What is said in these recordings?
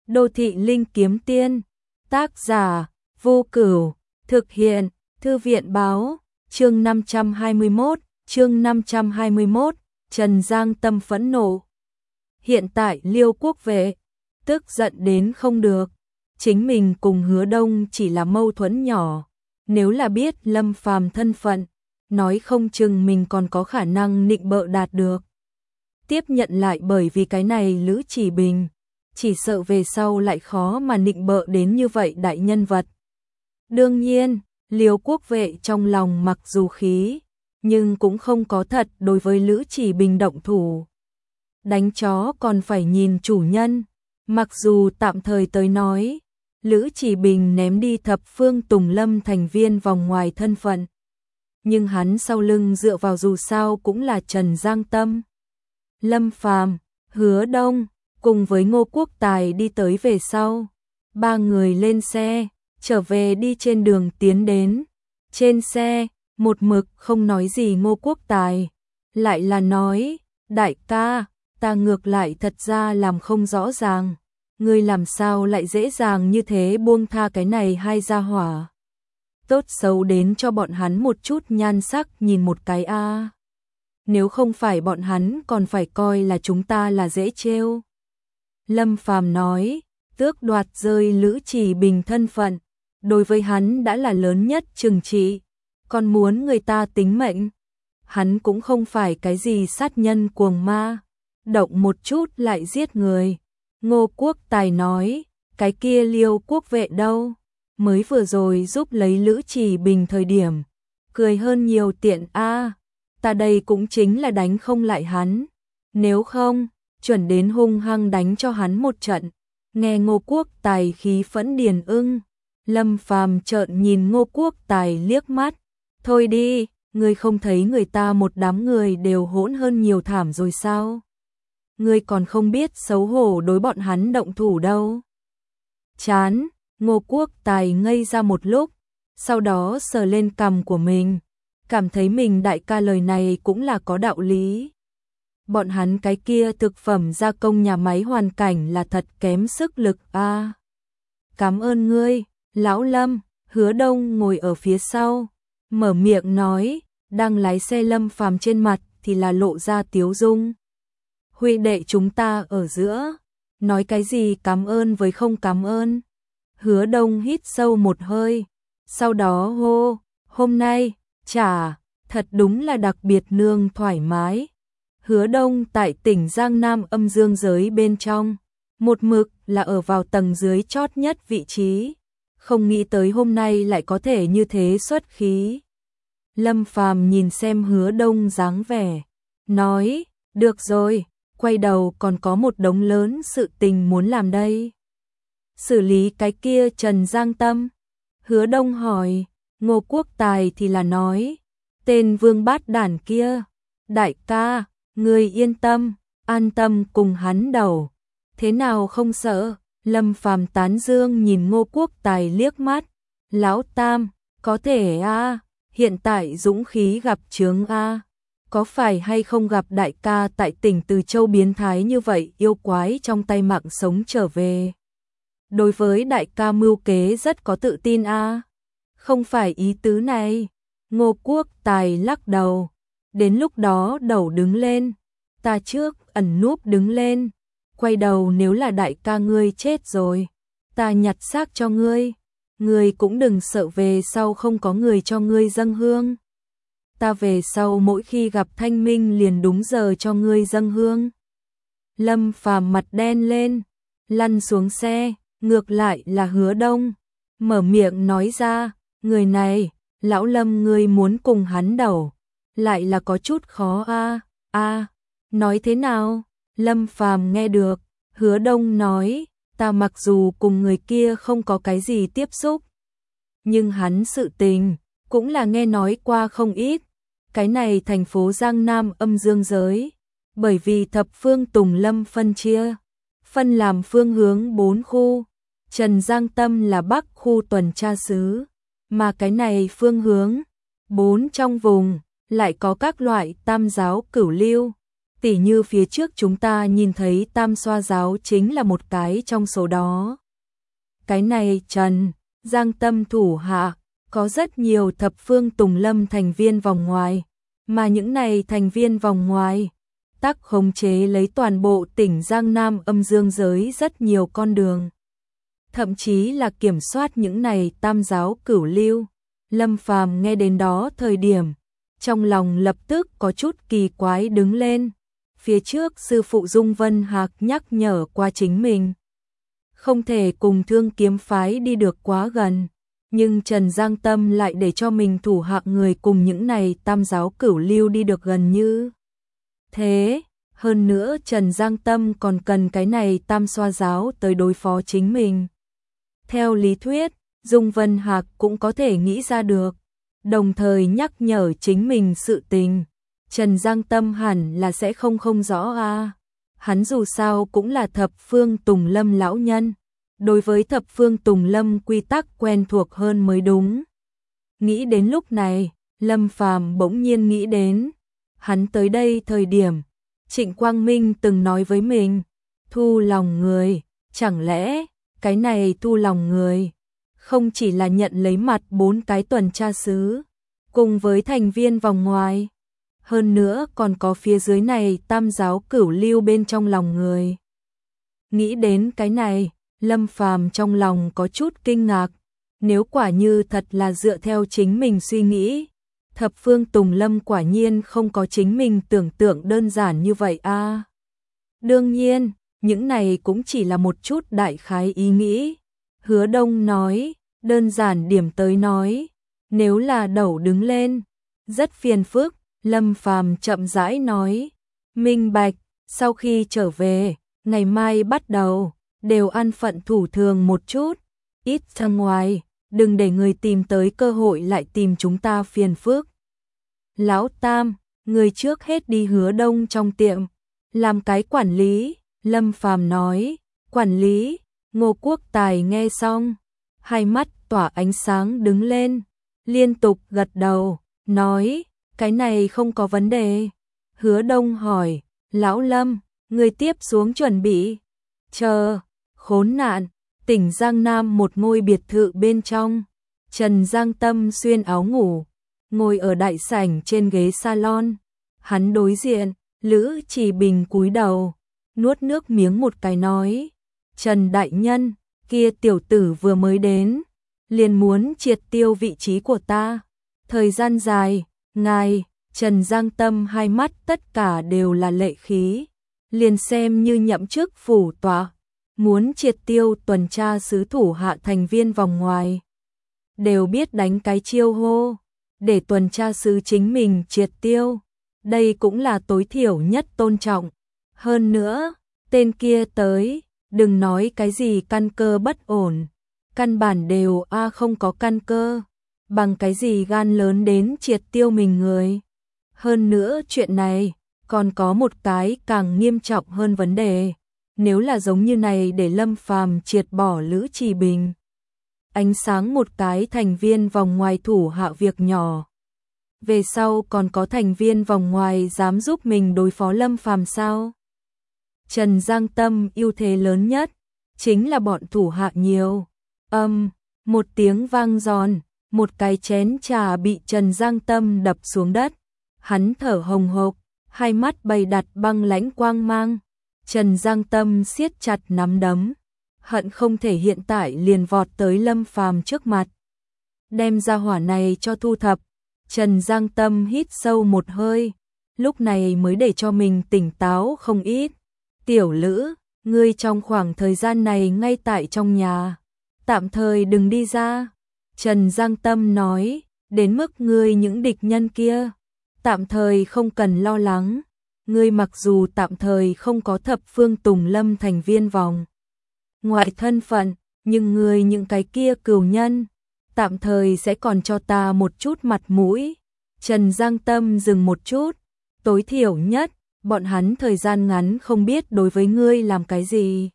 Đô thị linh kiếm tiên, tác giả, Vô Cửu, thực hiện, Thư viện báo, chương 521, Trần Giang Tâm phẫn nộ. Hiện tại Liêu Quốc Vệ, tức giận đến không được, chính mình cùng Hứa Đông chỉ là mâu thuẫn nhỏ, nếu là biết Lâm Phàm thân phận, nói không chừng mình còn có khả năng nịnh bợ đạt được. Tiếp nhận lại bởi vì cái này Lữ Chỉ Bình, chỉ sợ về sau lại khó mà nịnh bợ đến như vậy đại nhân vật. Đương nhiên, Liêu Quốc Vệ trong lòng mặc dù khí, nhưng cũng không có thật đối với Lữ Chỉ Bình động thủ. Đánh chó còn phải nhìn chủ nhân, mặc dù tạm thời tới nói, Lữ Chỉ Bình ném đi thập phương Tùng Lâm thành viên vòng ngoài thân phận. Nhưng hắn sau lưng dựa vào dù sao cũng là Trần Giang Tâm, Lâm Phàm, Hứa Đông, cùng với Ngô Quốc Tài đi tới về sau. Ba người lên xe, trở về đi trên đường tiến đến. Trên xe, một mực không nói gì Ngô Quốc Tài, lại là nói, đại ca, ta ngược lại thật ra làm không rõ ràng, ngươi làm sao lại dễ dàng như thế buông tha cái này hai gia hỏa. Tốt xấu đến cho bọn hắn một chút nhan sắc nhìn một cái a. Nếu không phải bọn hắn còn phải coi là chúng ta là dễ trêu. Lâm Phàm nói, tước đoạt rơi Lữ Chỉ Bình thân phận, đối với hắn đã là lớn nhất trừng trị, còn muốn người ta tính mệnh. Hắn cũng không phải cái gì sát nhân cuồng ma, động một chút lại giết người. Ngô Quốc Tài nói, cái kia Liêu Quốc Vệ đâu, mới vừa rồi giúp lấy Lữ Chỉ Bình thời điểm, cười hơn nhiều tiện a. Ta đây cũng chính là đánh không lại hắn, nếu không, chuẩn đến hung hăng đánh cho hắn một trận. Nghe Ngô Quốc Tài khí phẫn điền ưng, Lâm Phàm trợn nhìn Ngô Quốc Tài liếc mắt, thôi đi, ngươi không thấy người ta một đám người đều hỗn hơn nhiều thảm rồi sao? Ngươi còn không biết xấu hổ đối bọn hắn động thủ đâu. Chán, Ngô Quốc Tài ngây ra một lúc, sau đó sờ lên cằm của mình, cảm thấy mình đại ca lời này cũng là có đạo lý. Bọn hắn cái kia thực phẩm gia công nhà máy hoàn cảnh là thật kém sức lực a. Cảm ơn ngươi, lão Lâm. Hứa Đông ngồi ở phía sau, mở miệng nói, đang lái xe Lâm Phàm trên mặt thì là lộ ra tiếu dung. Huynh đệ chúng ta ở giữa, nói cái gì cảm ơn với không cảm ơn. Hứa Đông hít sâu một hơi, sau đó hô, hôm nay, chả, thật đúng là đặc biệt nương thoải mái. Hứa Đông tại tỉnh Giang Nam âm dương giới bên trong, một mực là ở vào tầng dưới chót nhất vị trí, không nghĩ tới hôm nay lại có thể như thế xuất khí. Lâm Phàm nhìn xem Hứa Đông dáng vẻ, nói, được rồi, quay đầu còn có một đống lớn sự tình muốn làm đây. Xử lý cái kia Trần Giang Tâm. Hứa Đông hỏi, Ngô Quốc Tài thì là nói, tên vương bát đản kia, đại ca, ngươi yên tâm, an tâm cùng hắn đầu. Thế nào không sợ? Lâm Phàm tán dương nhìn Ngô Quốc Tài liếc mắt, lão Tam, có thể a, hiện tại dũng khí gặp chướng a. Có phải hay không gặp đại ca tại tỉnh Từ Châu biến thái như vậy yêu quái trong tay mạng sống trở về? Đối với đại ca mưu kế rất có tự tin a. Không phải ý tứ này. Ngô Quốc Tài lắc đầu. Đến lúc đó đầu đứng lên. Ta trước ẩn núp đứng lên. Quay đầu nếu là đại ca ngươi chết rồi, ta nhặt xác cho ngươi. Ngươi cũng đừng sợ về sau không có người cho ngươi dâng hương. Ta về sau mỗi khi gặp thanh minh liền đúng giờ cho ngươi dâng hương. Lâm Phàm mặt đen lên, lăn xuống xe, ngược lại là Hứa Đông, mở miệng nói ra, người này, lão Lâm ngươi muốn cùng hắn đầu, lại là có chút khó a. Nói thế nào? Lâm Phàm nghe được, Hứa Đông nói, ta mặc dù cùng người kia không có cái gì tiếp xúc, nhưng hắn sự tình, cũng là nghe nói qua không ít. Cái này thành phố Giang Nam âm dương giới, bởi vì thập phương Tùng Lâm phân làm phương hướng 4 khu, Trần Giang Tâm là Bắc khu tuần tra xứ, mà cái này phương hướng 4 trong vùng lại có các loại tam giáo cửu lưu, Tỉ như phía trước chúng ta nhìn thấy Tam Xoa giáo chính là một cái trong số đó. Cái này Trần Giang Tâm thủ hạ, có rất nhiều thập phương Tùng Lâm thành viên vòng ngoài, mà những này thành viên vòng ngoài tắc khống chế lấy toàn bộ tỉnh Giang Nam âm dương giới rất nhiều con đường. Thậm chí là kiểm soát những này tam giáo cửu lưu. Lâm Phàm nghe đến đó thời điểm, trong lòng lập tức có chút kỳ quái đứng lên. Phía trước sư phụ Dung Vân Hạc nhắc nhở qua chính mình, không thể cùng Thương Kiếm phái đi được quá gần, nhưng Trần Giang Tâm lại để cho mình thủ hạ người cùng những này tam giáo cửu lưu đi được gần như thế. Hơn nữa Trần Giang Tâm còn cần cái này Tam Xoa giáo tới đối phó chính mình. Theo lý thuyết, Dung Vân Hạc cũng có thể nghĩ ra được, đồng thời nhắc nhở chính mình sự tình. Trần Giang Tâm hẳn là sẽ không rõ a. Hắn dù sao cũng là thập phương Tùng Lâm lão nhân, đối với thập phương Tùng Lâm quy tắc quen thuộc hơn mới đúng. Nghĩ đến lúc này, Lâm Phàm bỗng nhiên nghĩ đến, hắn tới đây thời điểm, Trịnh Quang Minh từng nói với mình, thu lòng người, chẳng lẽ cái này thu lòng người không chỉ là nhận lấy mặt 4 cái tuần tra sứ cùng với thành viên vòng ngoài, hơn nữa còn có phía dưới này tam giáo cửu lưu bên trong lòng người. Nghĩ đến cái này, Lâm Phàm trong lòng có chút kinh ngạc, nếu quả như thật là dựa theo chính mình suy nghĩ, thập phương Tùng Lâm quả nhiên không có chính mình tưởng tượng đơn giản như vậy a. Đương nhiên, những này cũng chỉ là một chút đại khái ý nghĩ. Hứa Đông nói, đơn giản điểm tới nói, nếu là đẩu đứng lên, rất phiền phức. Lâm Phàm chậm rãi nói, minh bạch, sau khi trở về, ngày mai bắt đầu, đều ăn phận thủ thường một chút, ít ra ngoài, đừng để người tìm tới cơ hội lại tìm chúng ta phiền phức. Lão Tam, người trước hết đi Hứa Đông trong tiệm, làm cái quản lý. Lâm Phàm nói, quản lý. Ngô Quốc Tài nghe xong, hai mắt tỏa ánh sáng đứng lên, liên tục gật đầu, nói, cái này không có vấn đề. Hứa Đông hỏi, Lão Lâm, người tiếp xuống chuẩn bị. Chờ, khốn nạn, tỉnh Giang Nam một ngôi biệt thự bên trong. Trần Giang Tâm xuyên áo ngủ, ngồi ở đại sảnh trên ghế salon. Hắn đối diện, Lữ Chỉ Bình cúi đầu, nuốt nước miếng một cái nói, Trần Đại Nhân, kia tiểu tử vừa mới đến, liền muốn triệt tiêu vị trí của ta. Thời gian dài, ngài, Trần Giang Tâm hai mắt tất cả đều là lệ khí, liền xem như nhậm chức phủ tọa, muốn triệt tiêu tuần tra sứ thủ hạ thành viên vòng ngoài. Đều biết đánh cái chiêu hô, để tuần tra sứ chính mình triệt tiêu, đây cũng là tối thiểu nhất tôn trọng. Hơn nữa, tên kia tới, đừng nói cái gì căn cơ bất ổn, căn bản đều không có căn cơ, bằng cái gì gan lớn đến triệt tiêu mình người. Hơn nữa chuyện này, còn có một cái càng nghiêm trọng hơn vấn đề, nếu là giống như này để Lâm Phàm triệt bỏ Lữ Trì Bình, ánh sáng một cái thành viên vòng ngoài thủ hạ việc nhỏ, về sau còn có thành viên vòng ngoài dám giúp mình đối phó Lâm Phàm sao? Trần Giang Tâm ưu thế lớn nhất chính là bọn thủ hạ nhiều. Một tiếng vang giòn, một cái chén trà bị Trần Giang Tâm đập xuống đất. Hắn thở hồng hộc, hai mắt bày đặt băng lãnh quang mang. Trần Giang Tâm siết chặt nắm đấm, hận không thể hiện tại liền vọt tới Lâm Phàm trước mặt, đem ra hỏa này cho thu thập. Trần Giang Tâm hít sâu một hơi, lúc này mới để cho mình tỉnh táo không ít. Tiểu Lữ, ngươi trong khoảng thời gian này ngay tại trong nhà, tạm thời đừng đi ra. Trần Giang Tâm nói, đến mức ngươi những địch nhân kia, tạm thời không cần lo lắng. Ngươi mặc dù tạm thời không có thập phương Tùng Lâm thành viên vòng ngoại thân phận, nhưng ngươi những cái kia cừu nhân, tạm thời sẽ còn cho ta một chút mặt mũi. Trần Giang Tâm dừng một chút, tối thiểu nhất, bọn hắn thời gian ngắn không biết đối với ngươi làm cái gì.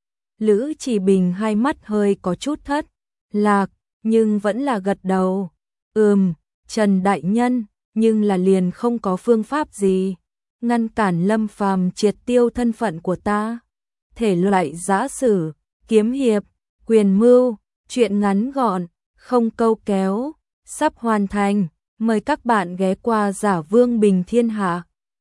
Lữ Chỉ Bình hai mắt hơi có chút thất lạc, nhưng vẫn là gật đầu. Trần Đại Nhân, nhưng là liền không có phương pháp gì. ngăn cản Lâm Phàm triệt tiêu thân phận của ta. Thể loại giã sử, kiếm hiệp, quyền mưu, truyện ngắn gọn, không câu kéo, sắp hoàn thành. Mời các bạn ghé qua Giả Vương Bình Thiên Hạ.